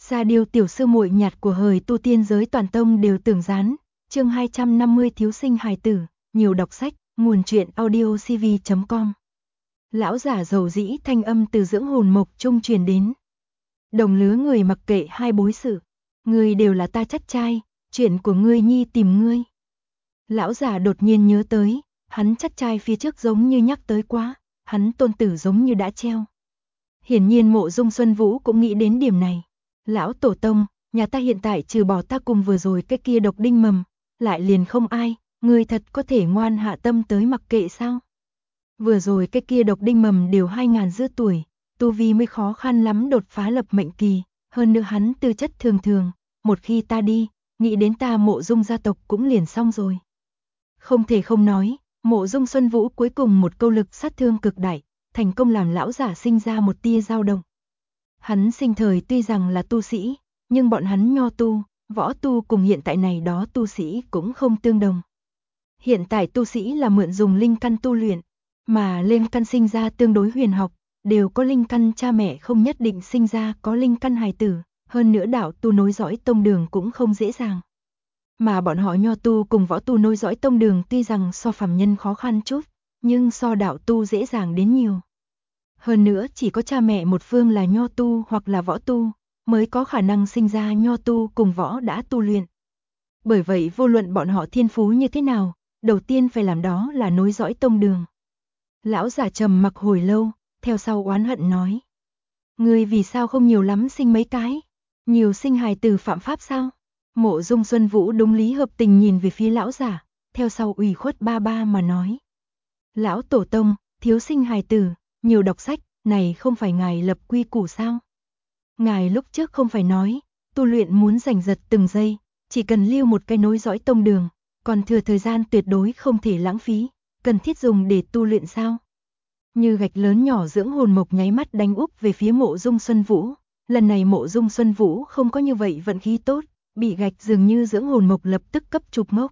Sa Điêu tiểu sư muội nhạt của hời tu tiên giới toàn tông đều tưởng gián. Chương 250 thiếu sinh hài tử, nhiều đọc sách, nguồn truyện audiocv.com. Lão giả dầu dĩ thanh âm từ dưỡng hồn mộc trung truyền đến. Đồng lứa người mặc kệ hai bối sự, ngươi đều là ta chắt trai, chuyện của ngươi nhi tìm ngươi. Lão giả đột nhiên nhớ tới, hắn chắt trai phía trước giống như nhắc tới quá, hắn tôn tử giống như đã treo. Hiển nhiên Mộ Dung Xuân Vũ cũng nghĩ đến điểm này. Lão tổ tông, nhà ta hiện tại trừ bỏ ta cùng vừa rồi cái kia độc đinh mầm, lại liền không ai, ngươi thật có thể ngoan hạ tâm tới mặc kệ sao? Vừa rồi cái kia độc đinh mầm đều 2000 dư tuổi, tu vi mới khó khăn lắm đột phá lập mệnh kỳ, hơn nữa hắn tư chất thường thường, một khi ta đi, nghĩ đến ta Mộ Dung gia tộc cũng liền xong rồi. Không thể không nói, Mộ Dung Xuân Vũ cuối cùng một câu lực sát thương cực đại, thành công làm lão giả sinh ra một tia dao động. Hắn sinh thời tuy rằng là tu sĩ, nhưng bọn hắn nho tu, võ tu cùng hiện tại này đó tu sĩ cũng không tương đồng. Hiện tại tu sĩ là mượn dùng linh căn tu luyện, mà linh căn sinh ra tương đối huyền học, đều có linh căn cha mẹ không nhất định sinh ra có linh căn hài tử, hơn nữa đạo tu nối dõi tông đường cũng không dễ dàng. Mà bọn họ nho tu cùng võ tu nối dõi tông đường tuy rằng so phàm nhân khó khăn chút, nhưng so đạo tu dễ dàng đến nhiều. Hơn nữa chỉ có cha mẹ một phương là nho tu hoặc là võ tu, mới có khả năng sinh ra nho tu cùng võ đã tu luyện. Bởi vậy vô luận bọn họ thiên phú như thế nào, đầu tiên phải làm đó là nối dõi tông đường. Lão giả trầm mặc hồi lâu, theo sau oán hận nói. Ngươi vì sao không nhiều lắm sinh mấy cái? Nhiều sinh hài tử phạm pháp sao? Mộ Dung Xuân Vũ đúng lý hợp tình nhìn về phía lão giả, theo sau ủy khuất ba ba mà nói. Lão tổ tông, thiếu sinh hài tử, nhiều đọc sách, này không phải ngài lập quy củ sao? Ngài lúc trước không phải nói, tu luyện muốn giành giật từng giây, chỉ cần lưu một cái nối dõi tông đường, còn thừa thời gian tuyệt đối không thể lãng phí, cần thiết dùng để tu luyện sao? Như gạch lớn nhỏ dưỡng hồn mộc nháy mắt đánh úp về phía Mộ Dung Xuân Vũ, lần này Mộ Dung Xuân Vũ không có như vậy vận khí tốt, bị gạch dường như dưỡng hồn mộc lập tức cấp chụp mốc.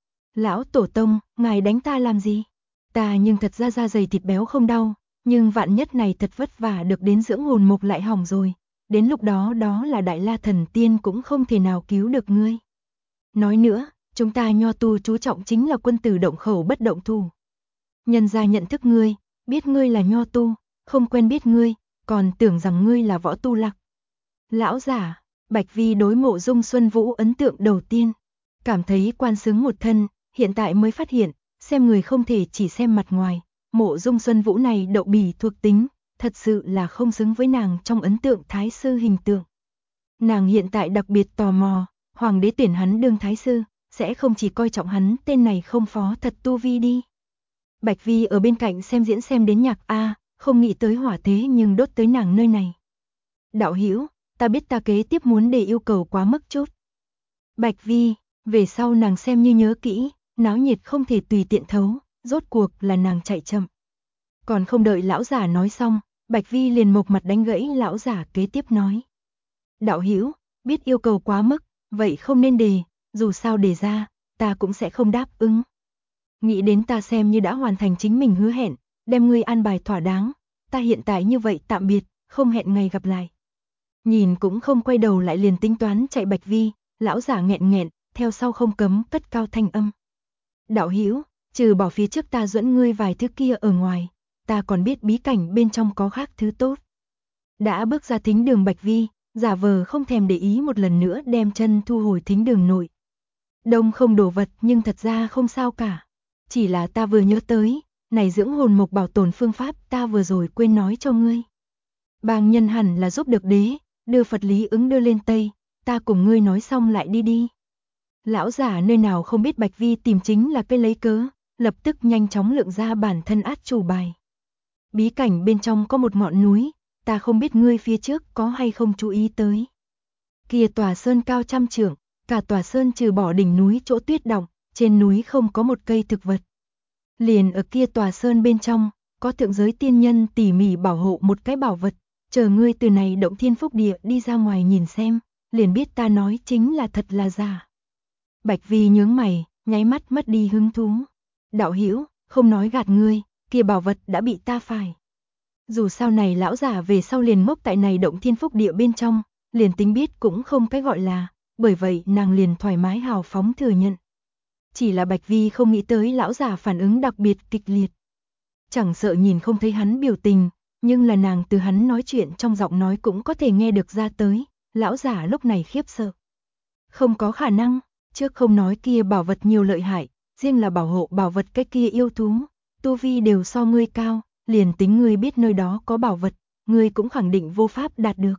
Lão tổ tông, ngài đánh ta làm gì? Ta nhưng thật ra da dày thịt béo không đau, nhưng vạn nhất này thật vất vả được đến dưỡng hồn mộc lại hỏng rồi, đến lúc đó đó là Đại La Thần Tiên cũng không thể nào cứu được ngươi. Nói nữa, chúng ta nho tu chú trọng chính là quân tử động khẩu bất động thủ. Nhân gia nhận thức ngươi, biết ngươi là nho tu, không quen biết ngươi, còn tưởng rằng ngươi là võ tu lạc. Lão giả, Bạch Vi đối Mộ Dung Xuân Vũ ấn tượng đầu tiên, cảm thấy quan xứng một thân, hiện tại mới phát hiện, xem người không thể chỉ xem mặt ngoài, Mộ Dung Xuân Vũ này đậu bỉ thuộc tính, thật sự là không xứng với nàng trong ấn tượng thái sư hình tượng. Nàng hiện tại đặc biệt tò mò, hoàng đế tuyển hắn đương thái sư, sẽ không chỉ coi trọng hắn tên này không phó thật tu vi đi. Bạch Vi ở bên cạnh xem diễn xem đến nhạc a, không nghĩ tới hỏa thế nhưng đốt tới nàng nơi này. Đạo hữu, ta biết ta kế tiếp muốn để yêu cầu quá mức chút. Bạch Vi, về sau nàng xem như nhớ kỹ, náo nhiệt không thể tùy tiện thấu, rốt cuộc là nàng chạy chậm. Còn không đợi lão giả nói xong, Bạch Vi liền mộc mặt đánh gãy lão giả kế tiếp nói. Đạo hữu, biết yêu cầu quá mức, vậy không nên đề, dù sao đề ra, ta cũng sẽ không đáp ứng. Nghĩ đến ta xem như đã hoàn thành chính mình hứa hẹn, đem ngươi an bài thỏa đáng, ta hiện tại như vậy tạm biệt, không hẹn ngày gặp lại. Nhìn cũng không quay đầu lại liền tính toán chạy Bạch Vi, lão giả nghẹn nghẹn, theo sau không cấm cất cao thanh âm. Đạo hữu, trừ bỏ phía trước ta dẫn ngươi vài thứ kia ở ngoài, ta còn biết bí cảnh bên trong có khác thứ tốt. Đã bước ra thính đường Bạch Vi, giả vờ không thèm để ý một lần nữa đem chân thu hồi thính đường nội. Đông không đổ vật nhưng thật ra không sao cả. Chỉ là ta vừa nhớ tới, này dưỡng hồn mộc bảo tồn phương pháp ta vừa rồi quên nói cho ngươi. Bàng nhân hẳn là giúp được đế, đưa Phật lý ứng đưa lên Tây, ta cùng ngươi nói xong lại đi đi. Lão giả nơi nào không biết Bạch Vi tìm chính là cái lấy cớ, lập tức nhanh chóng lượng ra bản thân át chủ bài. Bí cảnh bên trong có một ngọn núi, ta không biết ngươi phía trước có hay không chú ý tới. Kia tòa sơn cao trăm trượng, cả tòa sơn trừ bỏ đỉnh núi chỗ tuyết đọng, trên núi không có một cây thực vật. Liền ở kia tòa sơn bên trong, có thượng giới tiên nhân tỉ mỉ bảo hộ một cái bảo vật, chờ ngươi từ này động thiên phúc địa đi ra ngoài nhìn xem, liền biết ta nói chính là thật là giả. Bạch Vi nhướng mày, nháy mắt mất đi hứng thú. Đạo hữu, không nói gạt ngươi, kia bảo vật đã bị ta phải. Dù sao này lão giả về sau liền ngốc tại này động thiên phúc địa bên trong, liền tính biết cũng không cái gọi là, bởi vậy nàng liền thoải mái hào phóng thừa nhận. Chỉ là Bạch Vi không nghĩ tới lão giả phản ứng đặc biệt kịch liệt. Chẳng sợ nhìn không thấy hắn biểu tình, nhưng là nàng từ hắn nói chuyện trong giọng nói cũng có thể nghe được ra tới, lão giả lúc này khiếp sợ. Không có khả năng, trước không nói kia bảo vật nhiều lợi hại, riêng là bảo hộ bảo vật cái kia yêu thú, tu vi đều so ngươi cao, liền tính ngươi biết nơi đó có bảo vật, ngươi cũng khẳng định vô pháp đạt được.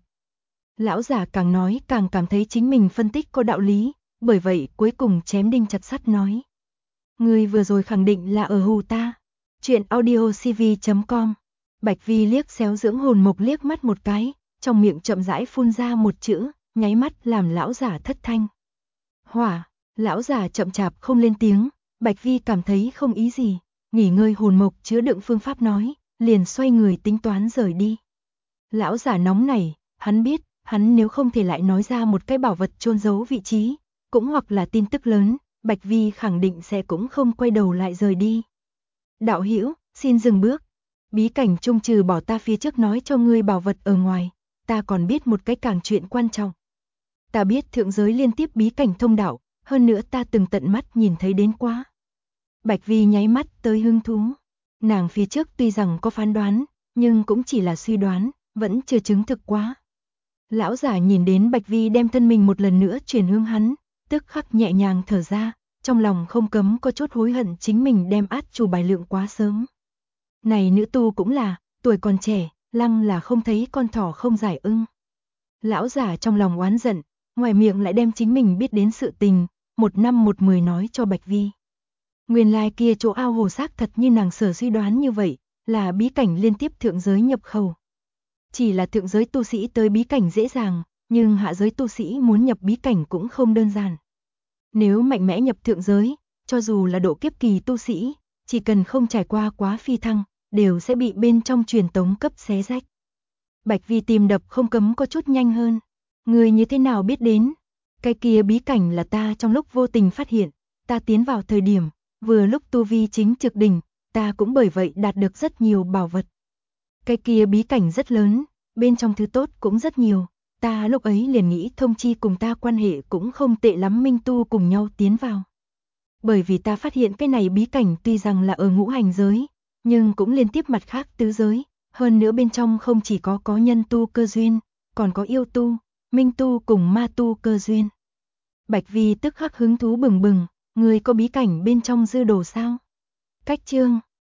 Lão giả càng nói càng cảm thấy chính mình phân tích có đạo lý, bởi vậy cuối cùng chém đinh chặt sắt nói. Ngươi vừa rồi khẳng định là ở hù ta. Chuyện audiocv.com. Bạch Vi liếc xéo dưỡng hồn mộc liếc mắt một cái, trong miệng chậm rãi phun ra một chữ, nháy mắt làm lão giả thất thanh. Hỏa, lão giả chậm chạp không lên tiếng, Bạch Vi cảm thấy không ý gì, nghỉ ngơi hồn mộc chứa đựng phương pháp nói, liền xoay người tính toán rời đi. Lão giả nóng nảy, hắn biết, hắn nếu không thể lại nói ra một cái bảo vật chôn giấu vị trí, cũng hoặc là tin tức lớn, Bạch Vi khẳng định sẽ cũng không quay đầu lại rời đi. Đạo hữu, xin dừng bước. Bí cảnh trung trừ bỏ ta phía trước nói cho ngươi bảo vật ở ngoài, ta còn biết một cái càng chuyện quan trọng. Ta biết thượng giới liên tiếp bí cảnh thông đạo, hơn nữa ta từng tận mắt nhìn thấy đến quá. Bạch Vi nháy mắt tới hứng thú. Nàng phía trước tuy rằng có phán đoán, nhưng cũng chỉ là suy đoán, vẫn chưa chứng thực quá. Lão giả nhìn đến Bạch Vi đem thân mình một lần nữa chuyển hướng hắn, tức khắc nhẹ nhàng thở ra, trong lòng không cấm có chút hối hận chính mình đem át chủ bài lượng quá sớm. Này nữ tu cũng là, tuổi còn trẻ, lăng là không thấy con thỏ không giải ưng. Lão giả trong lòng oán giận, ngoài miệng lại đem chính mình biết đến sự tình, một năm một mười nói cho Bạch Vi. Nguyên lai kia chỗ ao hồ xác thật như nàng sở suy đoán như vậy, là bí cảnh liên tiếp thượng giới nhập khẩu. Chỉ là thượng giới tu sĩ tới bí cảnh dễ dàng, nhưng hạ giới tu sĩ muốn nhập bí cảnh cũng không đơn giản. Nếu mạnh mẽ nhập thượng giới, cho dù là độ kiếp kỳ tu sĩ, chỉ cần không trải qua quá phi thăng, đều sẽ bị bên trong truyền tống cấp xé rách. Bạch Vi tìm đập không cấm có chút nhanh hơn. Người như thế nào biết đến? Cái kia bí cảnh là ta trong lúc vô tình phát hiện, ta tiến vào thời điểm, vừa lúc tu vi chính trực đỉnh, ta cũng bởi vậy đạt được rất nhiều bảo vật. Cái kia bí cảnh rất lớn, bên trong thứ tốt cũng rất nhiều, ta lúc ấy liền nghĩ thông chi cùng ta quan hệ cũng không tệ lắm minh tu cùng nhau tiến vào. Bởi vì ta phát hiện cái này bí cảnh tuy rằng là ở ngũ hành giới, nhưng cũng liên tiếp mặt khác tứ giới, hơn nữa bên trong không chỉ có nhân tu cơ duyên, còn có yêu tu, minh tu cùng ma tu cơ duyên. Bạch Vi tức khắc hứng thú bừng bừng, người có bí cảnh bên trong dư đồ sao? Cách chương